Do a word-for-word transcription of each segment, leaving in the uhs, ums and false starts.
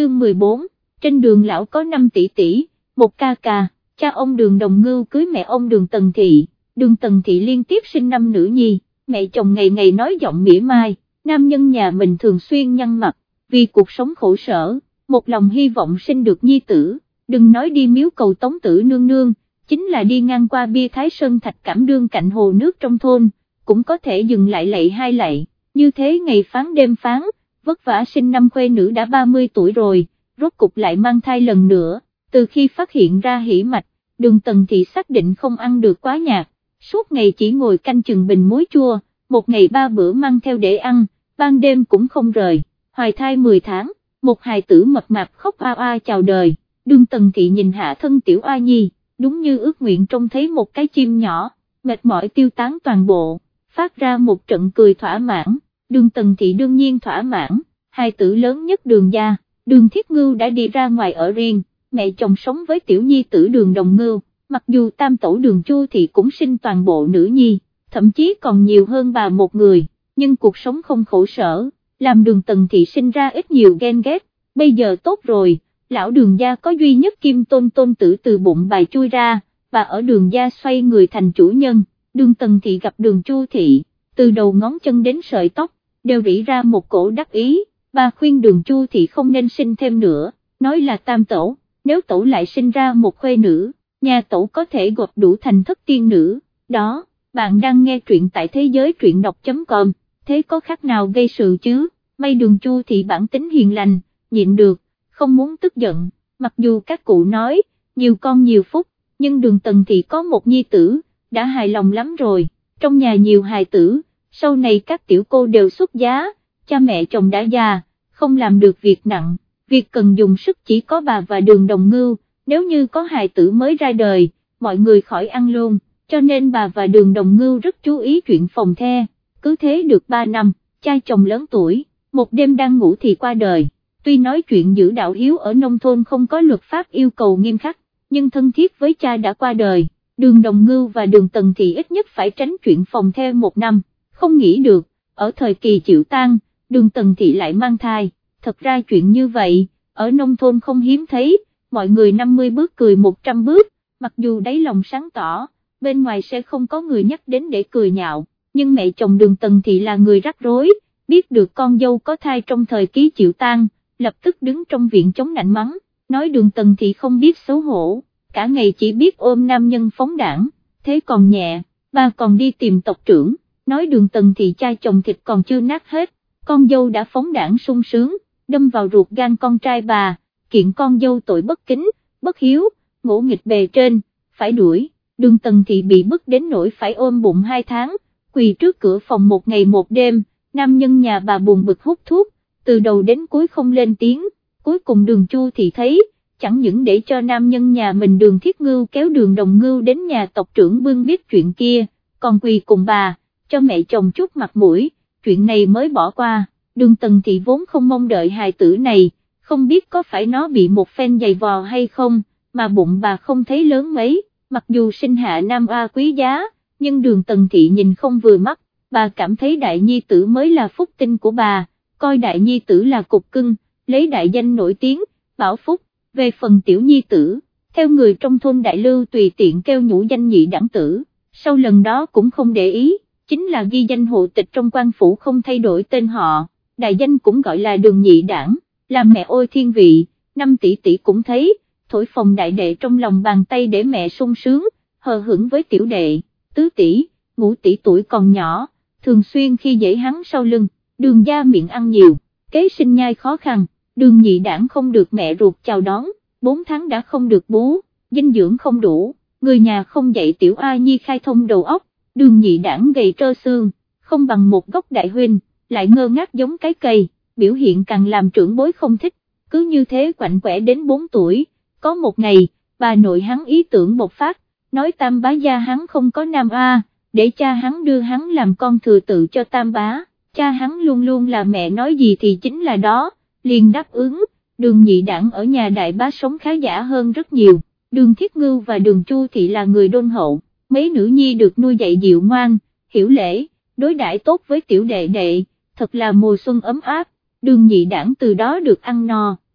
chương mười bốn, trên đường lão có năm tỷ tỷ, một ca ca, cha ông Đường Đồng Ngưu cưới mẹ ông Đường Tần Thị, Đường Tần Thị liên tiếp sinh năm nữ nhi, mẹ chồng ngày ngày nói giọng mỉa mai, nam nhân nhà mình thường xuyên nhăn mặt, vì cuộc sống khổ sở, một lòng hy vọng sinh được nhi tử, đừng nói đi miếu cầu Tống Tử nương nương, chính là đi ngang qua bia Thái Sơn Thạch Cảm Đương cạnh hồ nước trong thôn, cũng có thể dừng lại lạy hai lạy, như thế ngày phán đêm phán, vất vả sinh năm khuê nữ đã ba mươi tuổi rồi, rốt cục lại mang thai lần nữa, từ khi phát hiện ra hỉ mạch, Đường Tần Thị xác định không ăn được quá nhạt, suốt ngày chỉ ngồi canh chừng bình muối chua, một ngày ba bữa mang theo để ăn, ban đêm cũng không rời, hoài thai mười tháng, một hài tử mập mạp khóc oa oa chào đời, Đường Tần Thị nhìn hạ thân tiểu oa nhi, đúng như ước nguyện trông thấy một cái chim nhỏ, mệt mỏi tiêu tán toàn bộ, phát ra một trận cười thỏa mãn, Đường Tần Thị đương nhiên thỏa mãn, hài tử lớn nhất Đường gia, Đường Thiết Ngưu đã đi ra ngoài ở riêng, mẹ chồng sống với tiểu nhi tử Đường Đồng Ngưu, mặc dù tam tẩu Đường Chu Thị cũng sinh toàn bộ nữ nhi, thậm chí còn nhiều hơn bà một người, nhưng cuộc sống không khổ sở, làm Đường Tần Thị sinh ra ít nhiều ghen ghét, bây giờ tốt rồi, lão Đường gia có duy nhất Kim Tôn tôn tử từ bụng bà chui ra, bà ở Đường gia xoay người thành chủ nhân, Đường Tần Thị gặp Đường Chu Thị, từ đầu ngón chân đến sợi tóc, đều rỉ ra một cổ đắc ý, bà khuyên Đường Chu Thị không nên sinh thêm nữa, nói là tam tẩu, nếu tẩu lại sinh ra một khuê nữ, nhà tẩu có thể gộp đủ thành thất tiên nữ, đó, bạn đang nghe truyện tại thế giới truyện đọc.com, thế có khác nào gây sự chứ, may Đường Chu Thị bản tính hiền lành, nhịn được, không muốn tức giận, mặc dù các cụ nói, nhiều con nhiều phúc, nhưng Đường Tần Thị có một nhi tử, đã hài lòng lắm rồi, trong nhà nhiều hài tử, sau này các tiểu cô đều xuất giá, cha mẹ chồng đã già, không làm được việc nặng, việc cần dùng sức chỉ có bà và Đường Đồng Ngưu, nếu như có hài tử mới ra đời, mọi người khỏi ăn luôn, cho nên bà và Đường Đồng Ngưu rất chú ý chuyện phòng the, cứ thế được ba năm, cha chồng lớn tuổi, một đêm đang ngủ thì qua đời, tuy nói chuyện giữ đạo hiếu ở nông thôn không có luật pháp yêu cầu nghiêm khắc, nhưng thân thiết với cha đã qua đời, Đường Đồng Ngưu và Đường Tần Thị ít nhất phải tránh chuyện phòng the một năm, không nghĩ được, ở thời kỳ chịu tang, Đường Tần Thị lại mang thai, thật ra chuyện như vậy, ở nông thôn không hiếm thấy, mọi người năm mươi bước cười một trăm bước, mặc dù đáy lòng sáng tỏ, bên ngoài sẽ không có người nhắc đến để cười nhạo, nhưng mẹ chồng Đường Tần Thị là người rắc rối, biết được con dâu có thai trong thời kỳ chịu tang, lập tức đứng trong viện chống nạnh mắng, nói Đường Tần Thị không biết xấu hổ, cả ngày chỉ biết ôm nam nhân phóng đảng, thế còn nhẹ, bà còn đi tìm tộc trưởng, nói Đường Tần Thị cha chồng thịt còn chưa nát hết, con dâu đã phóng đảng sung sướng, đâm vào ruột gan con trai bà, kiện con dâu tội bất kính, bất hiếu, ngỗ nghịch bề trên, phải đuổi, Đường Tần Thị bị bức đến nỗi phải ôm bụng hai tháng, quỳ trước cửa phòng một ngày một đêm, nam nhân nhà bà buồn bực hút thuốc, từ đầu đến cuối không lên tiếng, cuối cùng Đường Chu Thị thấy, chẳng những để cho nam nhân nhà mình Đường Thiết Ngưu kéo Đường Đồng Ngưu đến nhà tộc trưởng Bương biết chuyện kia, còn quỳ cùng bà, cho mẹ chồng chút mặt mũi, chuyện này mới bỏ qua, Đường Tần Thị vốn không mong đợi hài tử này, không biết có phải nó bị một phen giày vò hay không, mà bụng bà không thấy lớn mấy, mặc dù sinh hạ nam oa quý giá, nhưng Đường Tần Thị nhìn không vừa mắt, bà cảm thấy đại nhi tử mới là phúc tinh của bà, coi đại nhi tử là cục cưng, lấy đại danh nổi tiếng, bảo phúc, về phần tiểu nhi tử, theo người trong thôn Đại Lưu tùy tiện kêu nhũ danh nhị đẳng tử, sau lần đó cũng không để ý, chính là ghi danh hộ tịch trong quan phủ không thay đổi tên họ, đại danh cũng gọi là Đường nhị đảng, làm mẹ ôi thiên vị, năm tỷ tỷ cũng thấy, thổi phồng đại đệ trong lòng bàn tay để mẹ sung sướng, hờ hững với tiểu đệ, tứ tỷ, ngũ tỷ tuổi còn nhỏ, thường xuyên khi dễ hắn sau lưng, Đường gia miệng ăn nhiều, kế sinh nhai khó khăn, Đường nhị đảng không được mẹ ruột chào đón, bốn tháng đã không được bú, dinh dưỡng không đủ, người nhà không dạy tiểu A Nhi khai thông đầu óc, Đường nhị đảng gầy trơ xương, không bằng một gốc đại huynh, lại ngơ ngác giống cái cây, biểu hiện càng làm trưởng bối không thích, cứ như thế quạnh quẻ đến bốn tuổi, có một ngày, bà nội hắn ý tưởng bộc phát, nói tam bá gia hắn không có nam A, để cha hắn đưa hắn làm con thừa tự cho tam bá, cha hắn luôn luôn là mẹ nói gì thì chính là đó, liền đáp ứng, Đường nhị đảng ở nhà đại bá sống khá giả hơn rất nhiều, Đường Thiết Ngưu và Đường Chu Thị là người đôn hậu, mấy nữ nhi được nuôi dạy dịu ngoan, hiểu lễ, đối đãi tốt với tiểu đệ đệ, thật là mùa xuân ấm áp, Đường nhị đảng từ đó được ăn no,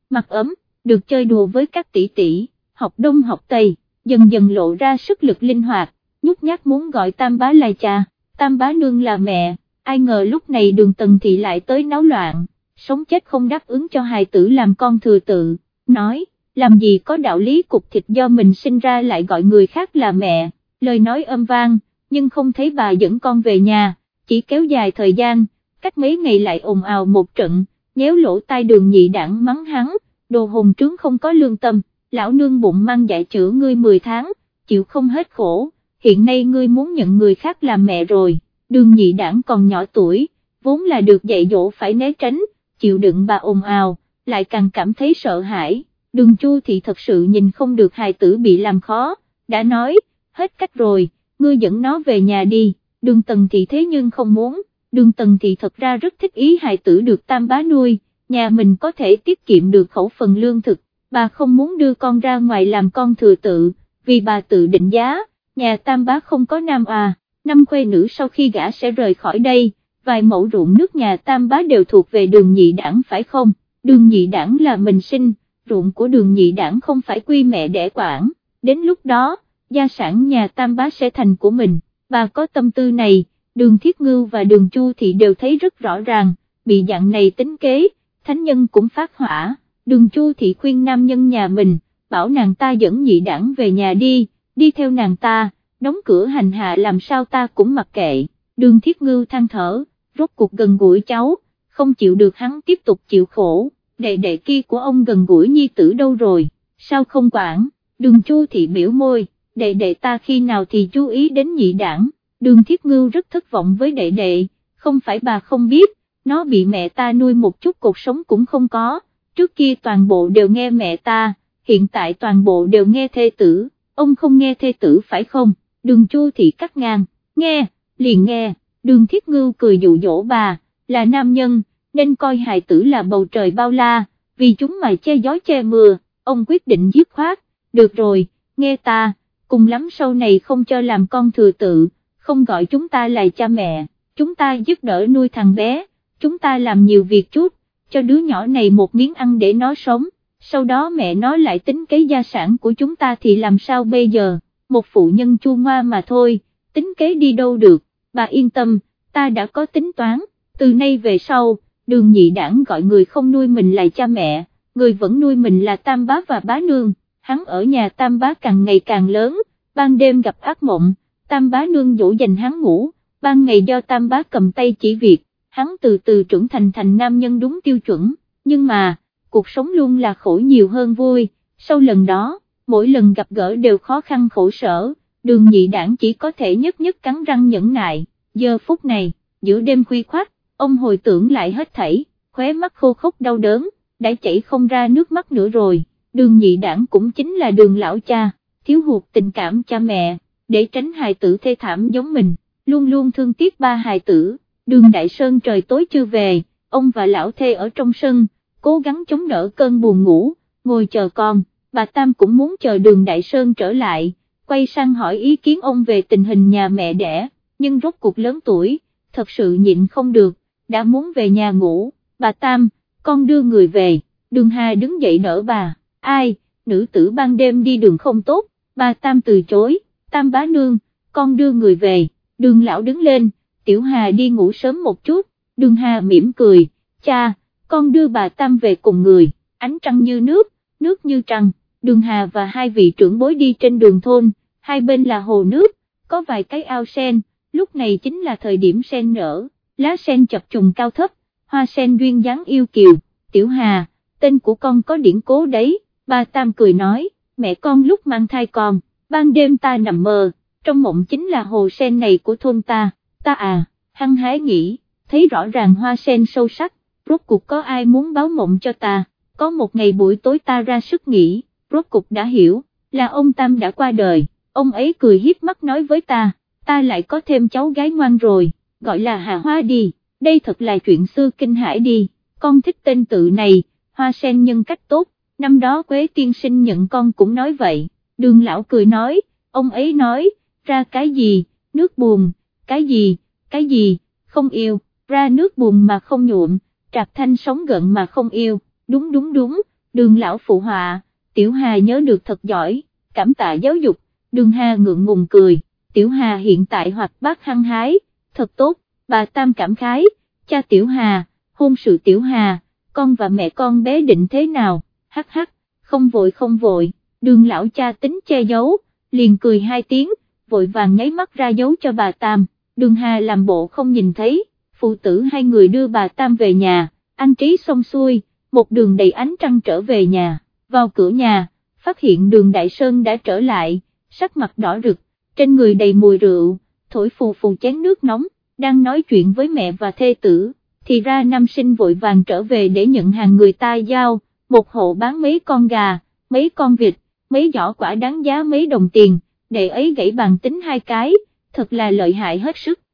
mặc ấm, được chơi đùa với các tỷ tỷ, học đông học tây, dần dần lộ ra sức lực linh hoạt, nhút nhát muốn gọi Tam bá là cha, Tam bá nương là mẹ, ai ngờ lúc này Đường Tần Thị lại tới náo loạn, sống chết không đáp ứng cho hài tử làm con thừa tự, nói, làm gì có đạo lý cục thịt do mình sinh ra lại gọi người khác là mẹ, lời nói âm vang, nhưng không thấy bà dẫn con về nhà, chỉ kéo dài thời gian, cách mấy ngày lại ồn ào một trận, nhéo lỗ tai Đường Nhị Đảng mắng hắn, đồ hồn trướng không có lương tâm, lão nương bụng mang dạy chữa ngươi mười tháng, chịu không hết khổ, hiện nay ngươi muốn nhận người khác làm mẹ rồi, Đường Nhị Đảng còn nhỏ tuổi, vốn là được dạy dỗ phải né tránh, chịu đựng bà ồn ào, lại càng cảm thấy sợ hãi, Đường Chu thì thật sự nhìn không được hài tử bị làm khó, đã nói, hết cách rồi, ngươi dẫn nó về nhà đi, Đường Tần Thị thế nhưng không muốn, Đường Tần Thị thật ra rất thích ý hài tử được Tam bá nuôi, nhà mình có thể tiết kiệm được khẩu phần lương thực, bà không muốn đưa con ra ngoài làm con thừa tự, vì bà tự định giá, nhà Tam bá không có nam à, năm khuê nữ sau khi gả sẽ rời khỏi đây, vài mẫu ruộng nước nhà Tam bá đều thuộc về Đường Nhị Đảng phải không, Đường Nhị Đảng là mình sinh, ruộng của Đường Nhị Đảng không phải quy mẹ đẻ quản, đến lúc đó, gia sản nhà Tam bá sẽ thành của mình, bà có tâm tư này, Đường Thiết Ngưu và Đường Chu Thị đều thấy rất rõ ràng, bị dạng này tính kế, thánh nhân cũng phát hỏa, Đường Chu Thị khuyên nam nhân nhà mình, bảo nàng ta dẫn Nhị Đảng về nhà đi, đi theo nàng ta, đóng cửa hành hạ làm sao ta cũng mặc kệ, Đường Thiết Ngưu than thở, rốt cuộc gần gũi cháu, không chịu được hắn tiếp tục chịu khổ, đệ đệ kia của ông gần gũi nhi tử đâu rồi, sao không quản, Đường Chu Thị biểu môi, đệ đệ ta khi nào thì chú ý đến Nhị Đảng, Đường Thiết Ngưu rất thất vọng với đệ đệ, không phải bà không biết, nó bị mẹ ta nuôi một chút cuộc sống cũng không có, trước kia toàn bộ đều nghe mẹ ta, hiện tại toàn bộ đều nghe thê tử, ông không nghe thê tử phải không, Đường Chu Thị cắt ngang, nghe, liền nghe, Đường Thiết Ngưu cười dụ dỗ bà, là nam nhân, nên coi hài tử là bầu trời bao la, vì chúng mà che gió che mưa, ông quyết định dứt khoát, được rồi, nghe ta, cùng lắm sau này không cho làm con thừa tự, không gọi chúng ta là cha mẹ, chúng ta giúp đỡ nuôi thằng bé, chúng ta làm nhiều việc chút, cho đứa nhỏ này một miếng ăn để nó sống, sau đó mẹ nó lại tính kế gia sản của chúng ta thì làm sao bây giờ, một phụ nhân chua ngoa mà thôi, tính kế đi đâu được, bà yên tâm, ta đã có tính toán, từ nay về sau, Đường Nhị Đảng gọi người không nuôi mình là cha mẹ, người vẫn nuôi mình là Tam bá và bá nương, hắn ở nhà Tam bá càng ngày càng lớn, ban đêm gặp ác mộng, Tam bá nương dỗ dành hắn ngủ, ban ngày do Tam bá cầm tay chỉ việc, hắn từ từ trưởng thành thành nam nhân đúng tiêu chuẩn, nhưng mà, cuộc sống luôn là khổ nhiều hơn vui, sau lần đó, mỗi lần gặp gỡ đều khó khăn khổ sở, Đường Nhị Đảng chỉ có thể nhất nhất cắn răng nhẫn nại, giờ phút này, giữa đêm khuya khoắt, ông hồi tưởng lại hết thảy, khóe mắt khô khốc đau đớn, đã chảy không ra nước mắt nữa rồi, Đường Nhị Đảng cũng chính là Đường lão cha, thiếu hụt tình cảm cha mẹ, để tránh hài tử thê thảm giống mình, luôn luôn thương tiếc ba hài tử, Đường Đại Sơn trời tối chưa về, ông và lão thê ở trong sân, cố gắng chống đỡ cơn buồn ngủ, ngồi chờ con, bà Tam cũng muốn chờ Đường Đại Sơn trở lại, quay sang hỏi ý kiến ông về tình hình nhà mẹ đẻ, nhưng rốt cuộc lớn tuổi, thật sự nhịn không được, đã muốn về nhà ngủ, bà Tam, con đưa người về, Đường Hà đứng dậy đỡ bà, ai, nữ tử ban đêm đi đường không tốt, bà Tam từ chối, Tam bá nương, con đưa người về, Đường lão đứng lên, Tiểu Hà đi ngủ sớm một chút, Đường Hà mỉm cười, cha, con đưa bà Tam về cùng người, ánh trăng như nước, nước như trăng, Đường Hà và hai vị trưởng bối đi trên đường thôn, hai bên là hồ nước, có vài cái ao sen, lúc này chính là thời điểm sen nở, lá sen chập trùng cao thấp, hoa sen duyên dáng yêu kiều, Tiểu Hà, tên của con có điển cố đấy, bà Tam cười nói, mẹ con lúc mang thai con, ban đêm ta nằm mơ, trong mộng chính là hồ sen này của thôn ta, ta à, hăng hái nghĩ, thấy rõ ràng hoa sen sâu sắc, rốt cuộc có ai muốn báo mộng cho ta, có một ngày buổi tối ta ra sức nghĩ, rốt cuộc đã hiểu, là ông Tam đã qua đời, ông ấy cười hiếp mắt nói với ta, ta lại có thêm cháu gái ngoan rồi, gọi là Hà Hoa đi, đây thật là chuyện xưa kinh hải đi, con thích tên tự này, hoa sen nhân cách tốt, năm đó Quế tiên sinh nhận con cũng nói vậy, Đường lão cười nói, ông ấy nói, ra cái gì, nước buồn, cái gì, cái gì, không yêu, ra nước buồn mà không nhuộm, Trạc Thanh sống gận mà không yêu, đúng đúng đúng, Đường lão phụ họa, Tiểu Hà nhớ được thật giỏi, cảm tạ giáo dục. Đường Hà ngượng ngùng cười, Tiểu Hà hiện tại hoạt bát hăng hái, thật tốt. Bà Tam cảm khái, cha Tiểu Hà, hôn sự Tiểu Hà, con và mẹ con bé định thế nào, hắc hắc, không vội không vội. Đường lão cha tính che giấu, liền cười hai tiếng, vội vàng nháy mắt ra dấu cho bà Tam. Đường Hà làm bộ không nhìn thấy, phụ tử hai người đưa bà Tam về nhà, ăn trí xong xuôi, một đường đầy ánh trăng trở về nhà. Vào cửa nhà, phát hiện Đường Đại Sơn đã trở lại, sắc mặt đỏ rực, trên người đầy mùi rượu, thổi phù phù chén nước nóng, đang nói chuyện với mẹ và thê tử, thì ra nam sinh vội vàng trở về để nhận hàng người ta giao, một hộ bán mấy con gà, mấy con vịt, mấy giỏ quả đáng giá mấy đồng tiền, để ấy gãy bàn tính hai cái, thật là lợi hại hết sức.